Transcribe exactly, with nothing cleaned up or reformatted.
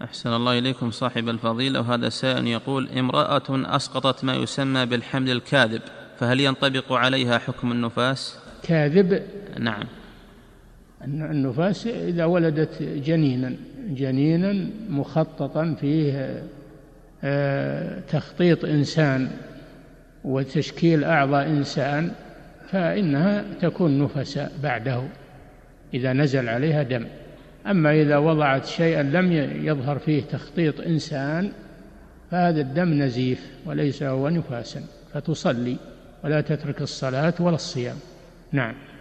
أحسن الله إليكم صاحب الفضيلة. وهذا سائل يقول: امرأة أسقطت ما يسمى بالحمل الكاذب، فهل ينطبق عليها حكم النفاس؟ كاذب؟ نعم. النفاس إذا ولدت جنينا جنينا مخططا فيه تخطيط إنسان وتشكيل أعضاء إنسان فإنها تكون نفساء بعده إذا نزل عليها دم. أما إذا وضعت شيئا لم يظهر فيه تخطيط إنسان فهذا الدم نزيف وليس هو نفاسا، فتصلي ولا تترك الصلاة ولا الصيام. نعم.